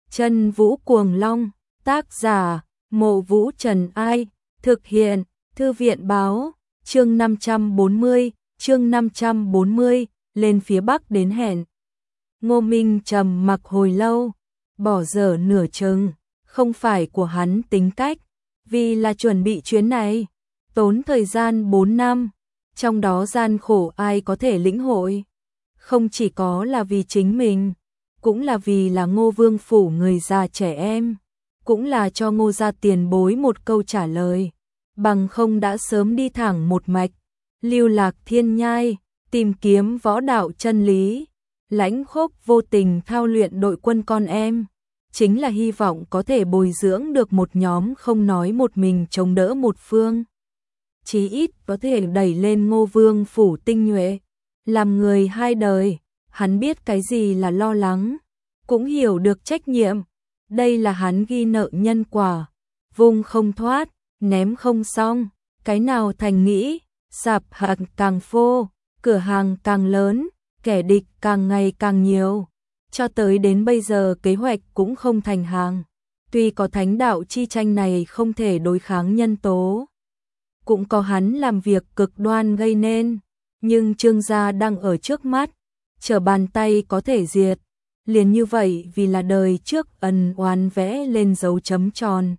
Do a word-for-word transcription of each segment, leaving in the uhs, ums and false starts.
Chân Vũ Cuồng Long, tác giả, Mộ Vũ Trần Ai, thực hiện, Thư viện báo, chương năm trăm bốn mươi, chương năm trăm bốn mươi, lên phía Bắc đến hẹn. Ngô Minh trầm mặc hồi lâu, bỏ dở nửa chừng, không phải của hắn tính cách, vì là chuẩn bị chuyến này, tốn thời gian bốn năm, trong đó gian khổ ai có thể lĩnh hội, không chỉ có là vì chính mình, cũng là vì là Ngô Vương phủ người già trẻ em, cũng là cho Ngô gia tiền bối một câu trả lời, bằng không đã sớm đi thẳng một mạch, lưu lạc thiên nhai, tìm kiếm võ đạo chân lý, lãnh khốc vô tình thao luyện đội quân con em, chính là hy vọng có thể bồi dưỡng được một nhóm không nói một mình chống đỡ một phương. Chí ít có thể đẩy lên Ngô Vương phủ tinh nhuệ, làm người hai đời, hắn biết cái gì là lo lắng, cũng hiểu được trách nhiệm, đây là hắn ghi nợ nhân quả, vùng không thoát, ném không xong, cái nào thành nghĩ, sạp hàng càng phô, cửa hàng càng lớn, kẻ địch càng ngày càng nhiều, cho tới đến bây giờ kế hoạch cũng không thành hàng, tuy có thánh đạo chi tranh này không thể đối kháng nhân tố, cũng có hắn làm việc cực đoan gây nên, nhưng Trương gia đang ở trước mắt, trở bàn tay có thể diệt, liền như vậy vì là đời trước ân oán vẽ lên dấu chấm tròn.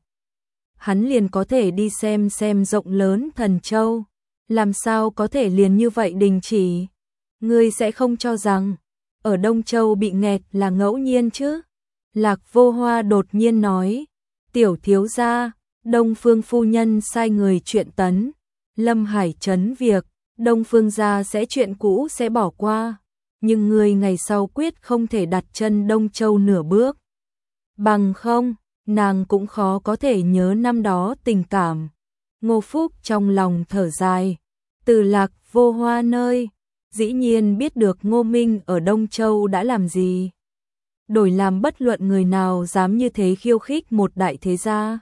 Hắn liền có thể đi xem xem rộng lớn Thần Châu, làm sao có thể liền như vậy đình chỉ. Ngươi sẽ không cho rằng, ở Đông Châu bị nghẹt là ngẫu nhiên chứ. Lạc Vô Hoa đột nhiên nói, tiểu thiếu gia, Đông Phương phu nhân sai người chuyện tấn, Lâm Hải trấn việc, Đông Phương gia sẽ chuyện cũ sẽ bỏ qua, nhưng người ngày sau quyết không thể đặt chân Đông Châu nửa bước. Bằng không, nàng cũng khó có thể nhớ năm đó tình cảm. Ngô Phúc trong lòng thở dài, từ Lạc Vô Hoa nơi, dĩ nhiên biết được Ngô Minh ở Đông Châu đã làm gì. Đổi làm bất luận người nào dám như thế khiêu khích một đại thế gia.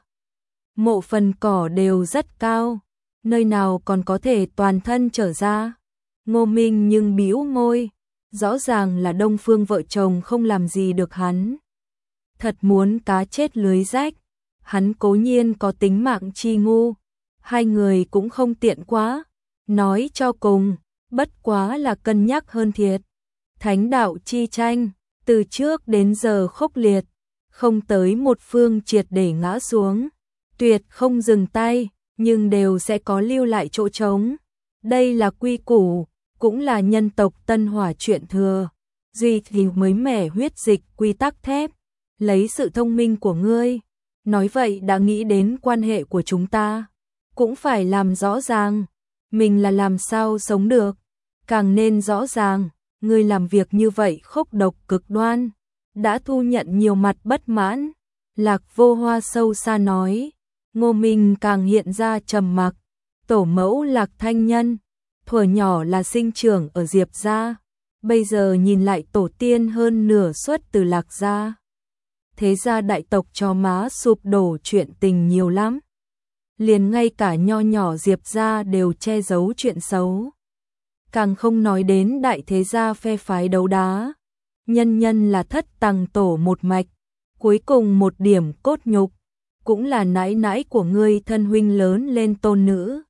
Mộ phần cỏ đều rất cao, nơi nào còn có thể toàn thân trở ra. Ngô Minh nhưng bĩu môi, rõ ràng là Đông Phương vợ chồng không làm gì được hắn. Thật muốn cá chết lưới rách, hắn cố nhiên có tính mạng chi ngu, hai người cũng không tiện quá, nói cho cùng, bất quá là cân nhắc hơn thiệt. Thánh đạo chi tranh, từ trước đến giờ khốc liệt, không tới một phương triệt để ngã xuống, tuyệt không dừng tay, nhưng đều sẽ có lưu lại chỗ trống. Đây là quy củ, cũng là nhân tộc Tân Hỏa chuyện thừa, duy thì mới mẻ huyết dịch quy tắc thép, lấy sự thông minh của ngươi, nói vậy đã nghĩ đến quan hệ của chúng ta, cũng phải làm rõ ràng, mình là làm sao sống được, càng nên rõ ràng, ngươi làm việc như vậy khốc độc cực đoan, đã thu nhận nhiều mặt bất mãn. Lạc Vô Hoa sâu xa nói, Ngô Minh càng hiện ra trầm mặc, tổ mẫu Lạc Thanh Nhân, thuở nhỏ là sinh trưởng ở Diệp gia, bây giờ nhìn lại tổ tiên hơn nửa xuất từ Lạc gia. Thế gia đại tộc cho má sụp đổ chuyện tình nhiều lắm. Liền ngay cả nho nhỏ Diệp gia đều che giấu chuyện xấu. Càng không nói đến đại thế gia phe phái đấu đá. Nhân nhân là thất tầng tổ một mạch, cuối cùng một điểm cốt nhục, cũng là nãi nãi của ngươi thân huynh lớn lên tôn nữ.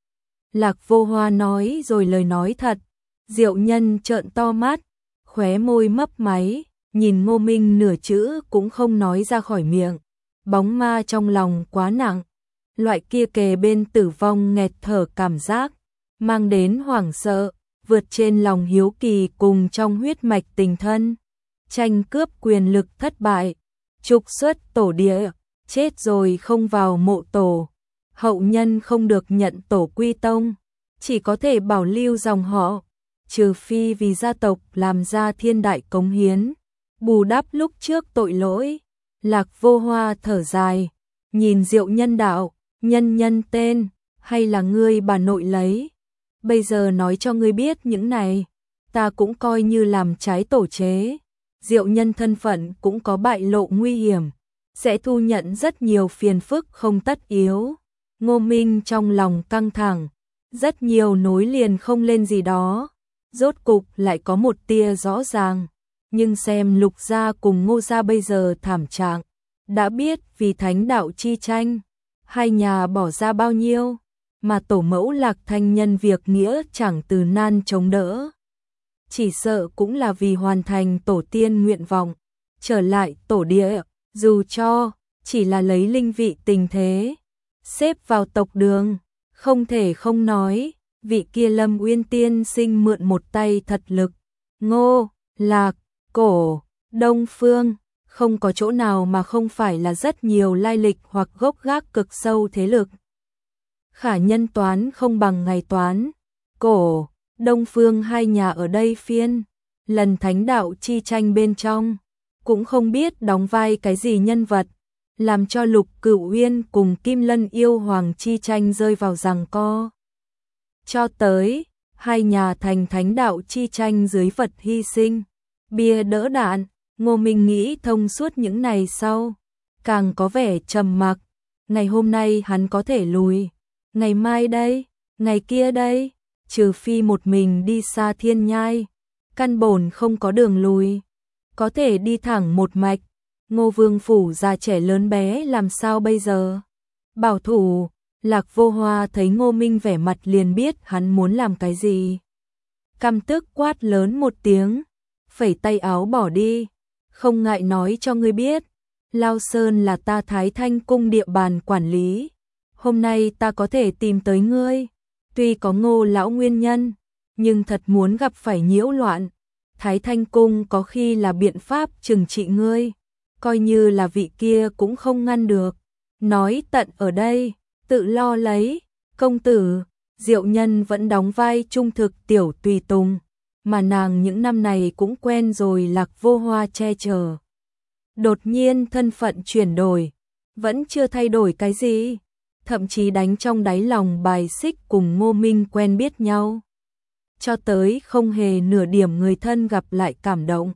Lạc Vô Hoa nói rồi lời nói thật, Diệu Nhân trợn to mắt, khóe môi mấp máy, nhìn Ngô Minh nửa chữ cũng không nói ra khỏi miệng, bóng ma trong lòng quá nặng, loại kia kề bên tử vong nghẹt thở cảm giác, mang đến hoảng sợ, vượt trên lòng hiếu kỳ cùng trong huyết mạch tình thân, tranh cướp quyền lực thất bại, trục xuất tổ địa, chết rồi không vào mộ tổ, hậu nhân không được nhận tổ quy tông, chỉ có thể bảo lưu dòng họ, trừ phi vì gia tộc làm ra thiên đại cống hiến, bù đắp lúc trước tội lỗi. Lạc Vô Hoa thở dài, nhìn Diệu Nhân đạo, nhân nhân tên, hay là ngươi bà nội lấy, bây giờ nói cho ngươi biết những này, ta cũng coi như làm trái tổ chế. Diệu Nhân thân phận cũng có bại lộ nguy hiểm, sẽ thu nhận rất nhiều phiền phức không tất yếu. Ngô Minh trong lòng căng thẳng, rất nhiều nối liền không lên gì đó, rốt cục lại có một tia rõ ràng, nhưng xem Lục gia cùng Ngô gia bây giờ thảm trạng, đã biết vì thánh đạo chi tranh, hai nhà bỏ ra bao nhiêu, mà tổ mẫu Lạc Thanh nhân việc nghĩa chẳng từ nan chống đỡ. Chỉ sợ cũng là vì hoàn thành tổ tiên nguyện vọng, trở lại tổ địa, dù cho chỉ là lấy linh vị tình thế, xếp vào tộc đường, không thể không nói, vị kia Lâm Uyên tiên sinh mượn một tay thật lực. Ngô, Lạc, Cổ, Đông Phương, không có chỗ nào mà không phải là rất nhiều lai lịch hoặc gốc gác cực sâu thế lực. Khả nhân toán không bằng ngày toán, Cổ, Đông Phương hai nhà ở đây phiên, lần thánh đạo chi tranh bên trong, cũng không biết đóng vai cái gì nhân vật, làm cho Lục Cửu Uyên cùng Kim Lân yêu hoàng chi tranh rơi vào giằng co. Cho tới, hai nhà thành thánh đạo chi tranh dưới vật hy sinh, bia đỡ đạn, Ngô Minh nghĩ thông suốt những này sau, càng có vẻ trầm mặc, ngày hôm nay hắn có thể lùi, ngày mai đây, ngày kia đây, trừ phi một mình đi xa thiên nhai, căn bổn không có đường lùi, có thể đi thẳng một mạch. Ngô Vương phủ già trẻ lớn bé làm sao bây giờ? Bảo thủ, Lạc Vô Hoa thấy Ngô Minh vẻ mặt liền biết hắn muốn làm cái gì. Căm tức quát lớn một tiếng, phẩy tay áo bỏ đi, không ngại nói cho ngươi biết, Lao Sơn là ta Thái Thanh cung địa bàn quản lý, hôm nay ta có thể tìm tới ngươi, tuy có Ngô lão nguyên nhân, nhưng thật muốn gặp phải nhiễu loạn, Thái Thanh cung có khi là biện pháp trừng trị ngươi, coi như là vị kia cũng không ngăn được. Nói tận ở đây, tự lo lấy, công tử, Diệu Nhân vẫn đóng vai trung thực tiểu tùy tùng, mà nàng những năm này cũng quen rồi Lạc Vô Hoa che chở. Đột nhiên thân phận chuyển đổi, vẫn chưa thay đổi cái gì, thậm chí đánh trong đáy lòng bài xích cùng Ngô Minh quen biết nhau. Cho tới không hề nửa điểm người thân gặp lại cảm động.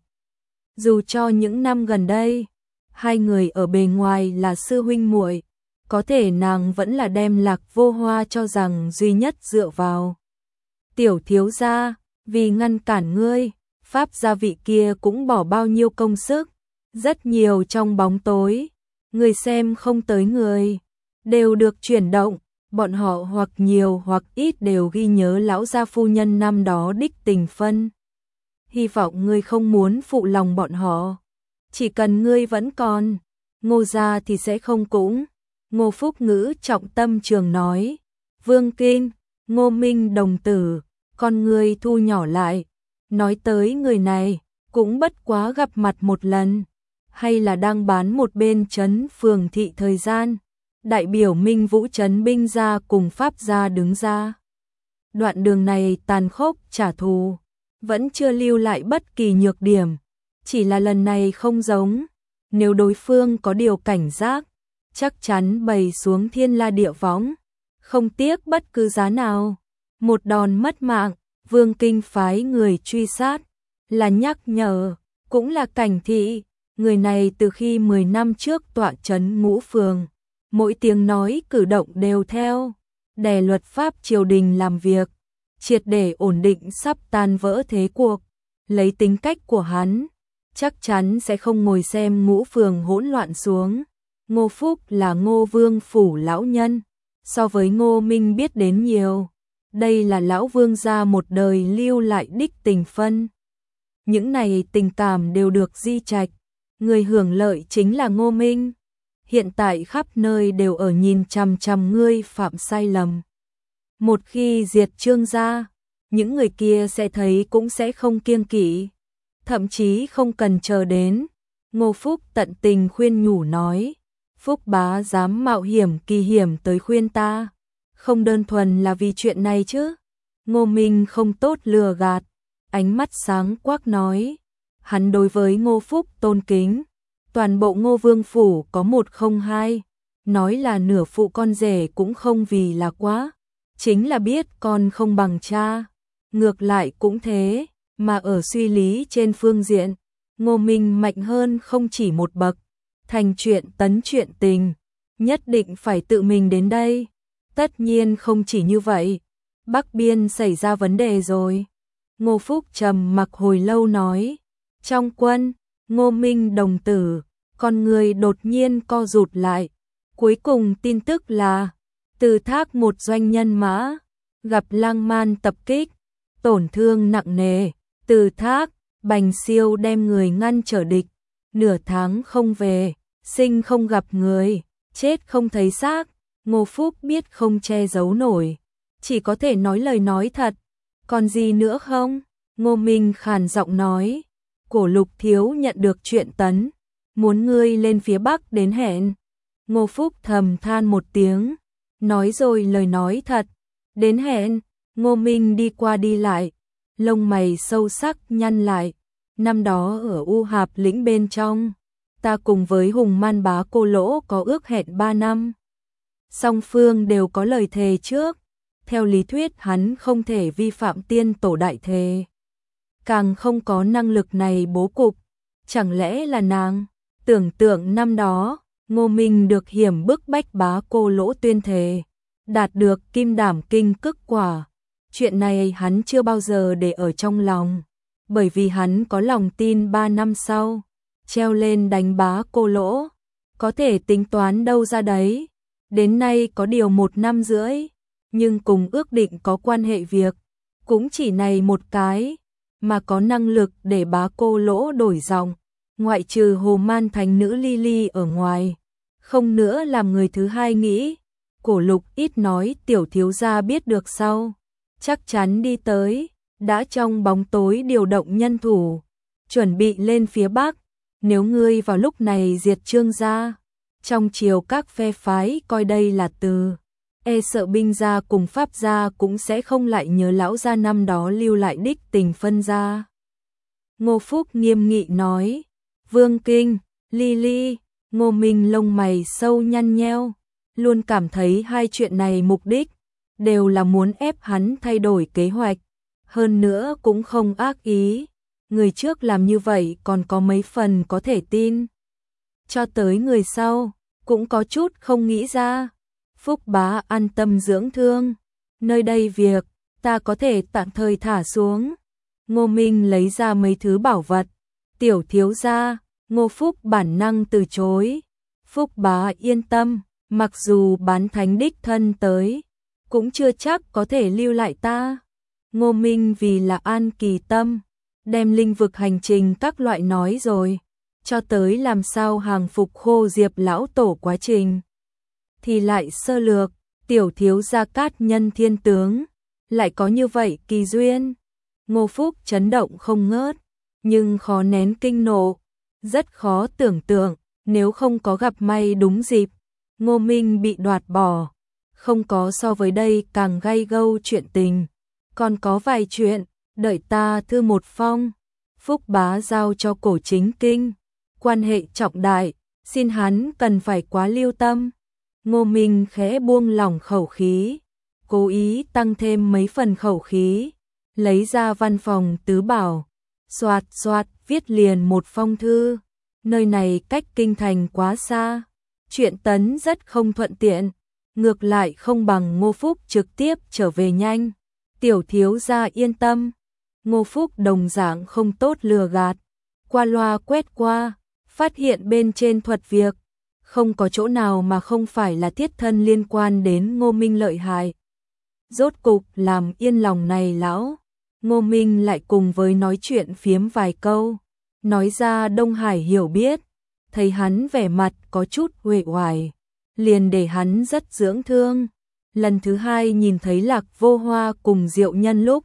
Dù cho những năm gần đây, hai người ở bề ngoài là sư huynh muội, có thể nàng vẫn là đem Lạc Vô Hoa cho rằng duy nhất dựa vào. Tiểu thiếu gia, vì ngăn cản ngươi, pháp gia vị kia cũng bỏ bao nhiêu công sức, rất nhiều trong bóng tối, người xem không tới người, đều được chuyển động, bọn họ hoặc nhiều hoặc ít đều ghi nhớ lão gia phu nhân năm đó đích tình phân. Hy vọng ngươi không muốn phụ lòng bọn họ, chỉ cần ngươi vẫn còn, Ngô gia thì sẽ không cũng. Ngô Phúc Ngữ trọng tâm trường nói, Vương Kinh, Ngô Minh đồng tử, con ngươi thu nhỏ lại, nói tới người này, cũng bất quá gặp mặt một lần, hay là đang bán một bên trấn phường thị thời gian, đại biểu Minh Vũ trấn binh gia cùng Pháp gia đứng ra. Đoạn đường này tàn khốc trả thù, vẫn chưa lưu lại bất kỳ nhược điểm, chỉ là lần này không giống, nếu đối phương có điều cảnh giác, chắc chắn bày xuống thiên la địa võng, không tiếc bất cứ giá nào. Một đòn mất mạng, Vương Kinh phái người truy sát, là nhắc nhở, cũng là cảnh thị, người này từ khi mười năm trước tọa trấn Ngũ Phường, mỗi tiếng nói cử động đều theo, đè luật pháp triều đình làm việc, triệt để ổn định sắp tan vỡ thế cuộc, lấy tính cách của hắn, chắc chắn sẽ không ngồi xem Ngũ Phường hỗn loạn xuống. Ngô Phúc là Ngô Vương phủ lão nhân, so với Ngô Minh biết đến nhiều. Đây là lão vương gia một đời lưu lại đích tình phân. Những này tình cảm đều được di trạch, người hưởng lợi chính là Ngô Minh. Hiện tại khắp nơi đều ở nhìn chằm chằm ngươi phạm sai lầm. Một khi diệt Trương gia, những người kia sẽ thấy cũng sẽ không kiêng kỵ, thậm chí không cần chờ đến. Ngô Phúc tận tình khuyên nhủ nói, Phúc bá dám mạo hiểm kỳ hiểm tới khuyên ta, không đơn thuần là vì chuyện này chứ. Ngô Minh không tốt lừa gạt, ánh mắt sáng quắc nói, hắn đối với Ngô Phúc tôn kính, toàn bộ Ngô Vương phủ có một không hai, nói là nửa phụ con rể cũng không vì là quá, chính là biết con không bằng cha, ngược lại cũng thế, mà ở suy lý trên phương diện, Ngô Minh mạnh hơn không chỉ một bậc, thành chuyện tấn chuyện tình, nhất định phải tự mình đến đây. Tất nhiên không chỉ như vậy, Bắc Biên xảy ra vấn đề rồi. Ngô Phúc trầm mặc hồi lâu nói, Trong quân, Ngô Minh đồng tử, con người đột nhiên co rụt lại. Cuối cùng tin tức là, Từ Thác một doanh nhân mã, gặp lang man tập kích, tổn thương nặng nề. Từ Thác, Bành Siêu đem người ngăn trở địch, nửa tháng không về, sinh không gặp người, chết không thấy xác. Ngô Phúc biết không che giấu nổi, chỉ có thể nói lời nói thật. Còn gì nữa không? Ngô Minh khàn giọng nói, Cổ Lục thiếu nhận được chuyện tấn, muốn ngươi lên phía Bắc đến hẹn. Ngô Phúc thầm than một tiếng, nói rồi lời nói thật. Đến hẹn, Ngô Minh đi qua đi lại, lông mày sâu sắc nhăn lại. Năm đó ở U Hạp lĩnh bên trong, ta cùng với Hùng Man Bá Cô Lỗ có ước hẹn ba năm. Song phương đều có lời thề trước, theo lý thuyết hắn không thể vi phạm tiên tổ đại thề. Càng không có năng lực này bố cục, chẳng lẽ là nàng? Tưởng tượng năm đó, Ngô Minh được hiểm bức bách Bá Cô Lỗ tuyên thề, đạt được kim đảm kinh cức quả. Chuyện này hắn chưa bao giờ để ở trong lòng, bởi vì hắn có lòng tin ba năm sau, treo lên đánh Bá Cô Lỗ, có thể tính toán đâu ra đấy. Đến nay có điều một năm rưỡi, nhưng cùng ước định có quan hệ việc, cũng chỉ này một cái, mà có năng lực để Bá Cô Lỗ đổi giọng, ngoại trừ Hồ Man Thánh nữ Lily ở ngoài, không nữa làm người thứ hai nghĩ. Cổ Lục ít nói tiểu thiếu gia biết được sau, chắc chắn đi tới, đã trong bóng tối điều động nhân thủ, chuẩn bị lên phía Bắc. Nếu ngươi vào lúc này diệt Trương gia, trong triều các phe phái coi đây là từ, e sợ binh gia cùng pháp gia cũng sẽ không lại nhớ lão gia năm đó lưu lại đích tình phân gia. Ngô Phúc nghiêm nghị nói, Vương Kinh, Lily. Ngô Minh lông mày sâu nhăn nheo, luôn cảm thấy hai chuyện này mục đích đều là muốn ép hắn thay đổi kế hoạch, hơn nữa cũng không ác ý. Người trước làm như vậy còn có mấy phần có thể tin, cho tới người sau cũng có chút không nghĩ ra. Phúc bá an tâm dưỡng thương, nơi đây việc ta có thể tạm thời thả xuống. Ngô Minh lấy ra mấy thứ bảo vật. Tiểu thiếu gia, Ngô Phúc bản năng từ chối. Phúc bá yên tâm, mặc dù bán thánh đích thân tới, cũng chưa chắc có thể lưu lại ta. Ngô Minh vì là an kỳ tâm, đem linh vực hành trình các loại nói rồi, cho tới làm sao hàng phục khô Diệp lão tổ quá trình thì lại sơ lược. Tiểu thiếu gia cát nhân thiên tướng, lại có như vậy kỳ duyên. Ngô Phúc chấn động không ngớt, nhưng khó nén kinh nộ, rất khó tưởng tượng, nếu không có gặp may đúng dịp, Ngô Minh bị đoạt bỏ, không có so với đây càng gay gâu chuyện tình. Còn có vài chuyện, đợi ta thư một phong. Phúc bá giao cho Cổ Chính Kinh, quan hệ trọng đại, xin hắn cần phải quá lưu tâm. Ngô Minh khẽ buông lỏng khẩu khí, cố ý tăng thêm mấy phần khẩu khí, lấy ra văn phòng tứ bảo, xoạt xoạt viết liền một phong thư. Nơi này cách kinh thành quá xa, chuyện tấn rất không thuận tiện, ngược lại không bằng Ngô Phúc trực tiếp trở về nhanh. Tiểu thiếu gia yên tâm. Ngô Phúc đồng dạng không tốt lừa gạt, qua loa quét qua, phát hiện bên trên thuật việc, không có chỗ nào mà không phải là thiết thân liên quan đến Ngô Minh lợi hại. Rốt cục làm yên lòng này lão, Ngô Minh lại cùng với nói chuyện phiếm vài câu, nói ra Đông Hải hiểu biết, thấy hắn vẻ mặt có chút uể oải, liền để hắn rất dưỡng thương. Lần thứ hai nhìn thấy Lạc Vô Hoa cùng Diệu Nhân lúc,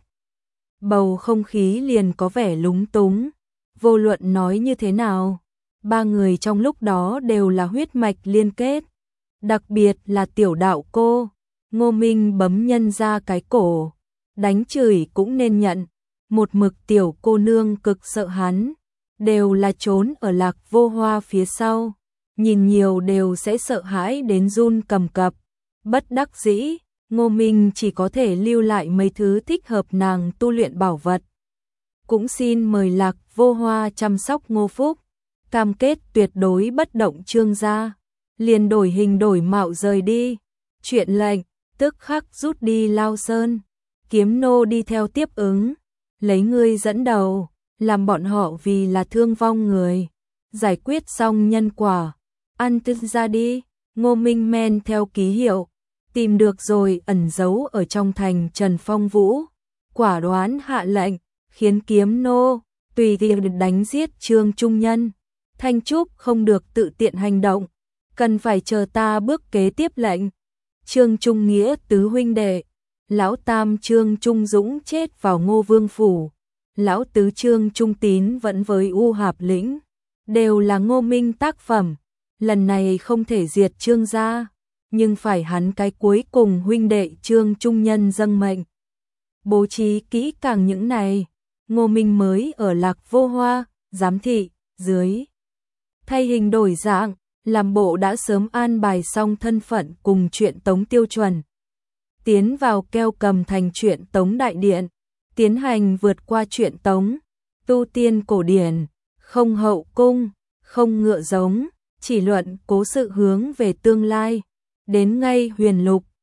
bầu không khí liền có vẻ lúng túng. Vô luận nói như thế nào, ba người trong lúc đó đều là huyết mạch liên kết, đặc biệt là tiểu đạo cô. Ngô Minh bấm nhân ra cái cổ, đánh chửi cũng nên nhận, một mực tiểu cô nương cực sợ hắn, đều là trốn ở Lạc Vô Hoa phía sau, nhìn nhiều đều sẽ sợ hãi đến run cầm cập. Bất đắc dĩ, Ngô Minh chỉ có thể lưu lại mấy thứ thích hợp nàng tu luyện bảo vật. Cũng xin mời Lạc Vô Hoa chăm sóc Ngô Phúc, cam kết tuyệt đối bất động Trương gia, liền đổi hình đổi mạo rời đi. Chuyện lệnh, tức khắc rút đi Lao Sơn, Kiếm nô đi theo tiếp ứng, lấy ngươi dẫn đầu. làm bọn họ vì là thương vong người, giải quyết xong nhân quả, ăn tức ra đi. Ngô Minh men theo ký hiệu, tìm được rồi ẩn giấu ở trong thành Trần Phong Vũ, quả đoán hạ lệnh, khiến kiếm nô tùy tiện đánh giết Trương Trung Nhân. Thanh Trúc không được tự tiện hành động, cần phải chờ ta bước kế tiếp lệnh. Trương Trung Nghĩa tứ huynh đệ, lão tam Trương Trung Dũng chết vào Ngô Vương phủ, lão tứ Trương Trung Tín vẫn với U Hạp lĩnh, đều là Ngô Minh tác phẩm. Lần này không thể diệt Trương gia, nhưng phải hắn cái cuối cùng huynh đệ Trương Trung Nhân dâng mệnh. Bố trí kỹ càng những này, Ngô Minh mới ở Lạc Vô Hoa, giám thị, dưới. Thay hình đổi dạng, làm bộ đã sớm an bài xong thân phận cùng chuyện tống tiêu chuẩn. Tiến vào keo cầm thành chuyện tống đại điện, tiến hành vượt qua chuyện tống, tu tiên cổ điển, không hậu cung, không ngựa giống, chỉ luận cố sự hướng về tương lai. Đến ngay huyền lục,